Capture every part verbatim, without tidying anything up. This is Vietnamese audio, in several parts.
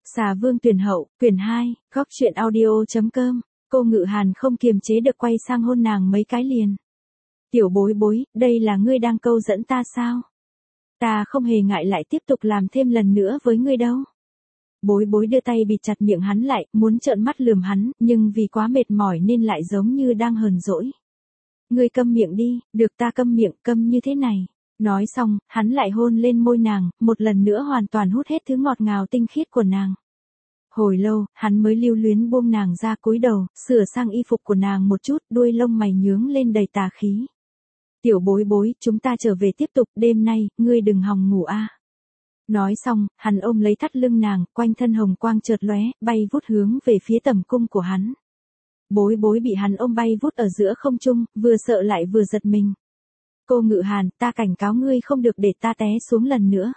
Xà Vương tuyển hậu, quyển hai, góc truyện audio.com, cô Ngự Hàn không kiềm chế được quay sang hôn nàng mấy cái liền. Tiểu bối bối, đây là ngươi đang câu dẫn ta sao? Ta không hề ngại lại tiếp tục làm thêm lần nữa với ngươi đâu. Bối bối đưa tay bịt chặt miệng hắn lại, muốn trợn mắt lườm hắn, nhưng vì quá mệt mỏi nên lại giống như đang hờn dỗi. Ngươi câm miệng đi, được ta câm miệng, câm như thế này. Nói xong, hắn lại hôn lên môi nàng, một lần nữa hoàn toàn hút hết thứ ngọt ngào tinh khiết của nàng. Hồi lâu, hắn mới lưu luyến buông nàng ra cúi đầu, sửa sang y phục của nàng một chút, đuôi lông mày nhướng lên đầy tà khí. Tiểu bối bối, chúng ta trở về tiếp tục, đêm nay, ngươi đừng hòng ngủ a. Nói xong, hắn ôm lấy thắt lưng nàng, quanh thân hồng quang chợt lóe, bay vút hướng về phía tầm cung của hắn. Bối bối bị hắn ôm bay vút ở giữa không trung, vừa sợ lại vừa giật mình. Cô Ngự Hàn, ta cảnh cáo ngươi không được để ta té xuống lần nữa.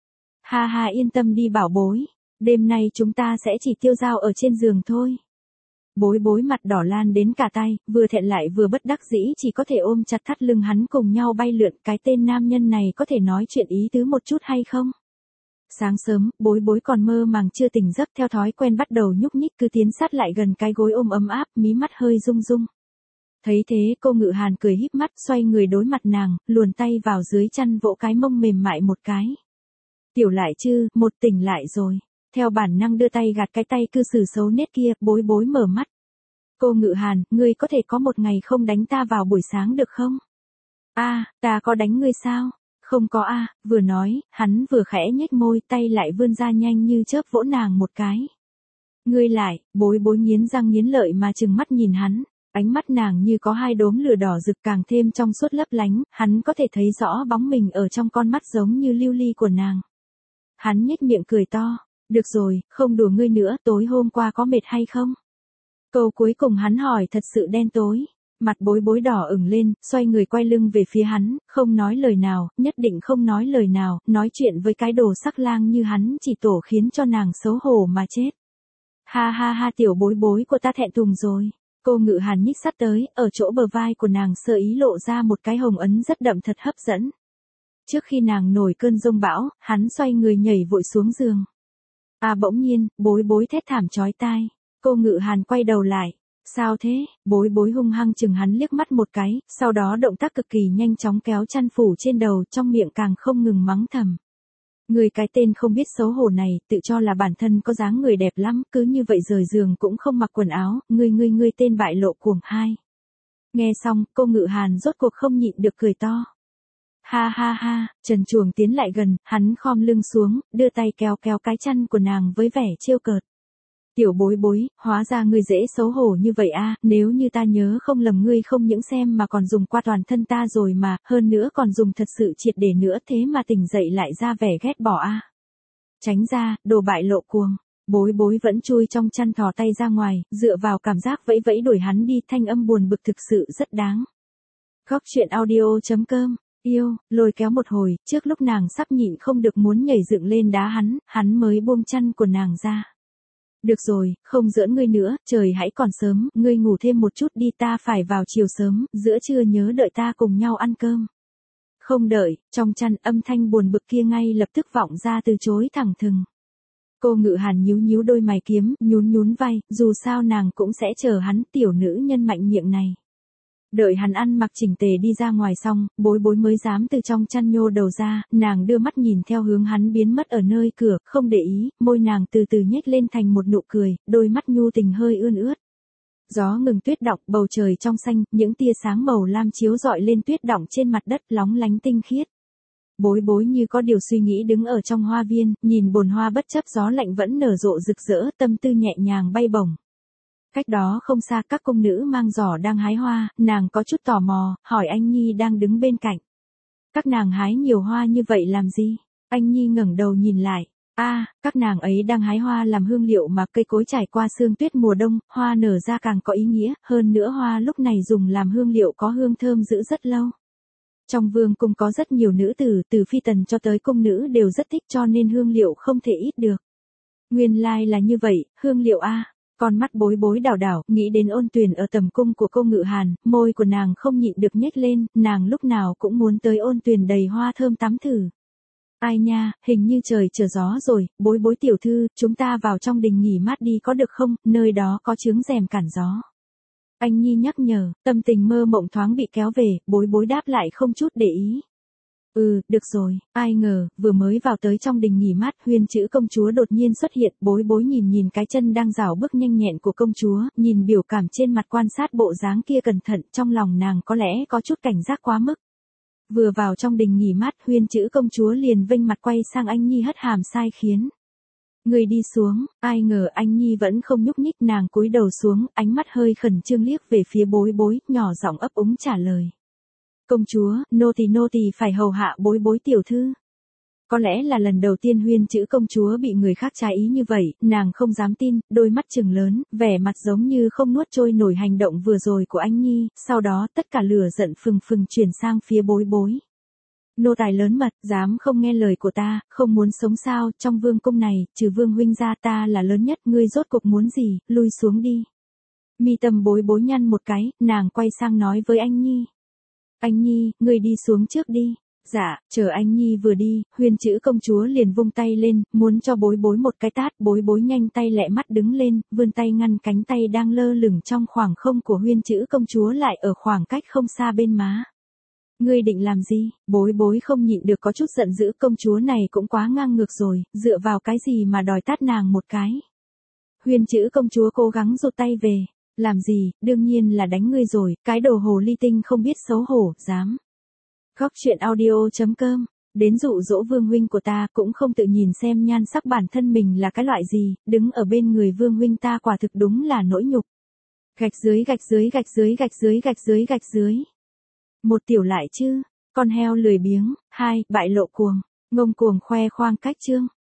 Ha ha, yên tâm đi bảo bối, đêm nay chúng ta sẽ chỉ tiêu dao ở trên giường thôi. Bối bối mặt đỏ lan đến cả tay, vừa thẹn lại vừa bất đắc dĩ chỉ có thể ôm chặt thắt lưng hắn cùng nhau bay lượn. Cái tên nam nhân này có thể nói chuyện ý tứ một chút hay không? Sáng sớm, bối bối còn mơ màng chưa tỉnh giấc, theo thói quen bắt đầu nhúc nhích cứ tiến sát lại gần cái gối ôm ấm áp, mí mắt hơi rung rung. Thấy thế cô Ngự Hàn cười híp mắt, xoay người đối mặt nàng, luồn tay vào dưới chăn vỗ cái mông mềm mại một cái. Tiểu lại chứ, một tỉnh lại rồi. Theo bản năng đưa tay gạt cái tay cư xử xấu nết kia, bối bối mở mắt. Cô Ngự Hàn, ngươi có thể có một ngày không đánh ta vào buổi sáng được không? A, à, ta có đánh ngươi sao? Không có a, à, vừa nói, hắn vừa khẽ nhếch môi, tay lại vươn ra nhanh như chớp vỗ nàng một cái. Ngươi lại, bối bối nghiến răng nghiến lợi mà trừng mắt nhìn hắn. Ánh mắt nàng như có hai đốm lửa đỏ rực càng thêm trong suốt lấp lánh, hắn có thể thấy rõ bóng mình ở trong con mắt giống như lưu ly của nàng. Hắn nhếch miệng cười to, được rồi, không đùa ngươi nữa, tối hôm qua có mệt hay không? Câu cuối cùng hắn hỏi thật sự đen tối, mặt bối bối đỏ ửng lên, xoay người quay lưng về phía hắn, không nói lời nào, nhất định không nói lời nào, nói chuyện với cái đồ sắc lang như hắn chỉ tổ khiến cho nàng xấu hổ mà chết. Ha ha ha, tiểu bối bối của ta thẹn thùng rồi. Cô Ngự Hàn nhích sát tới, ở chỗ bờ vai của nàng sơ ý lộ ra một cái hồng ấn rất đậm thật hấp dẫn. Trước khi nàng nổi cơn giông bão, hắn xoay người nhảy vội xuống giường. À bỗng nhiên, bối bối thét thảm chói tai. Cô Ngự Hàn quay đầu lại. Sao thế? Bối bối hung hăng chừng hắn liếc mắt một cái, sau đó động tác cực kỳ nhanh chóng kéo chăn phủ trên đầu, trong miệng càng không ngừng mắng thầm. Người cái tên không biết xấu hổ này, tự cho là bản thân có dáng người đẹp lắm, cứ như vậy rời giường cũng không mặc quần áo, ngươi ngươi ngươi tên bại lộ cuồng hai. Nghe xong, cô Ngự Hàn rốt cuộc không nhịn được cười to. Ha ha ha, Trần Chuồng tiến lại gần, hắn khom lưng xuống, đưa tay kéo kéo cái chăn của nàng với vẻ trêu cợt. Tiểu bối bối, hóa ra ngươi dễ xấu hổ như vậy a, nếu như ta nhớ không lầm ngươi không những xem mà còn dùng qua toàn thân ta rồi mà, hơn nữa còn dùng thật sự triệt để nữa, thế mà tỉnh dậy lại ra vẻ ghét bỏ a. Tránh ra, đồ bại lộ cuồng. Bối bối vẫn chui trong chăn thò tay ra ngoài, dựa vào cảm giác vẫy vẫy đuổi hắn đi, thanh âm buồn bực thực sự rất đáng. Góc truyện audio.com, yêu, lôi kéo một hồi, trước lúc nàng sắp nhịn không được muốn nhảy dựng lên đá hắn, hắn mới buông chăn của nàng ra. Được rồi, không giỡn ngươi nữa, trời hãy còn sớm, ngươi ngủ thêm một chút đi, ta phải vào chiều sớm, giữa trưa nhớ đợi ta cùng nhau ăn cơm. Không đợi, trong chăn âm thanh buồn bực kia ngay lập tức vọng ra từ chối thẳng thừng. Cô Ngự Hàn nhíu nhíu đôi mày kiếm, nhún nhún vai, dù sao nàng cũng sẽ chờ hắn, tiểu nữ nhân mạnh miệng này. Đợi hắn ăn mặc chỉnh tề đi ra ngoài xong, bối bối mới dám từ trong chăn nhô đầu ra, nàng đưa mắt nhìn theo hướng hắn biến mất ở nơi cửa, không để ý, môi nàng từ từ nhếch lên thành một nụ cười, đôi mắt nhu tình hơi ươn ướt. Gió ngừng tuyết đọng, bầu trời trong xanh, những tia sáng màu lam chiếu rọi lên tuyết đọng trên mặt đất lóng lánh tinh khiết. Bối bối như có điều suy nghĩ đứng ở trong hoa viên, nhìn bồn hoa bất chấp gió lạnh vẫn nở rộ rực rỡ, tâm tư nhẹ nhàng bay bổng. Cách đó không xa các công nữ mang giỏ đang hái hoa, nàng có chút tò mò, hỏi anh Nhi đang đứng bên cạnh. Các nàng hái nhiều hoa như vậy làm gì? Anh Nhi ngẩng đầu nhìn lại. A, à, các nàng ấy đang hái hoa làm hương liệu mà cây cối trải qua sương tuyết mùa đông, hoa nở ra càng có ý nghĩa, hơn nữa hoa lúc này dùng làm hương liệu có hương thơm giữ rất lâu. Trong vương cung có rất nhiều nữ tử, từ phi tần cho tới cung nữ đều rất thích cho nên hương liệu không thể ít được. Nguyên lai là như vậy, hương liệu a. Con mắt bối bối đảo đảo, nghĩ đến Ôn Tuyền ở tầm cung của cô Ngự Hàn, môi của nàng không nhịn được nhếch lên, nàng lúc nào cũng muốn tới Ôn Tuyền đầy hoa thơm tắm thử. Ai nha, hình như trời trở gió rồi, bối bối tiểu thư, chúng ta vào trong đình nghỉ mát đi có được không, nơi đó có chướng rèm cản gió. Anh Nhi nhắc nhở, tâm tình mơ mộng thoáng bị kéo về, bối bối đáp lại không chút để ý. Ừ, được rồi, ai ngờ, vừa mới vào tới trong đình nghỉ mát, Huyên chữ công chúa đột nhiên xuất hiện, bối bối nhìn nhìn cái chân đang rảo bước nhanh nhẹn của công chúa, nhìn biểu cảm trên mặt quan sát bộ dáng kia cẩn thận, trong lòng nàng có lẽ có chút cảnh giác quá mức. Vừa vào trong đình nghỉ mát, Huyên chữ công chúa liền vênh mặt quay sang anh Nhi hất hàm sai khiến. Người đi xuống, ai ngờ anh Nhi vẫn không nhúc nhích, nàng cúi đầu xuống, ánh mắt hơi khẩn trương liếc về phía bối bối, nhỏ giọng ấp úng trả lời. Công chúa, nô tỳ nô tỳ phải hầu hạ bối bối tiểu thư. Có lẽ là lần đầu tiên Huyên chữ công chúa bị người khác trái ý như vậy, nàng không dám tin, đôi mắt trừng lớn, vẻ mặt giống như không nuốt trôi nổi hành động vừa rồi của anh Nhi, sau đó tất cả lửa giận phừng phừng chuyển sang phía bối bối. Nô tài lớn mật, dám không nghe lời của ta, không muốn sống sao, trong vương cung này, trừ vương huynh ra ta là lớn nhất, ngươi rốt cục muốn gì, lui xuống đi. Mi tâm bối bối nhăn một cái, nàng quay sang nói với anh Nhi. Anh Nhi, ngươi đi xuống trước đi. Dạ, chờ anh Nhi vừa đi, Huyên chữ công chúa liền vung tay lên, muốn cho bối bối một cái tát, bối bối nhanh tay lẹ mắt đứng lên, vươn tay ngăn cánh tay đang lơ lửng trong khoảng không của Huyên chữ công chúa lại ở khoảng cách không xa bên má. Ngươi định làm gì? Bối bối không nhịn được có chút giận dữ, công chúa này cũng quá ngang ngược rồi, dựa vào cái gì mà đòi tát nàng một cái. Huyên chữ công chúa cố gắng rụt tay về. Làm gì, đương nhiên là đánh ngươi rồi, cái đồ hồ ly tinh không biết xấu hổ, dám. Góc truyện audio chấm com, đến dụ dỗ vương huynh của ta cũng không tự nhìn xem nhan sắc bản thân mình là cái loại gì, đứng ở bên người vương huynh ta quả thực đúng là nỗi nhục. Gạch dưới gạch dưới gạch dưới gạch dưới gạch dưới gạch dưới. Một tiểu lại chứ, con heo lười biếng, hai, bại lộ cuồng, ngông cuồng khoe khoang cách chương.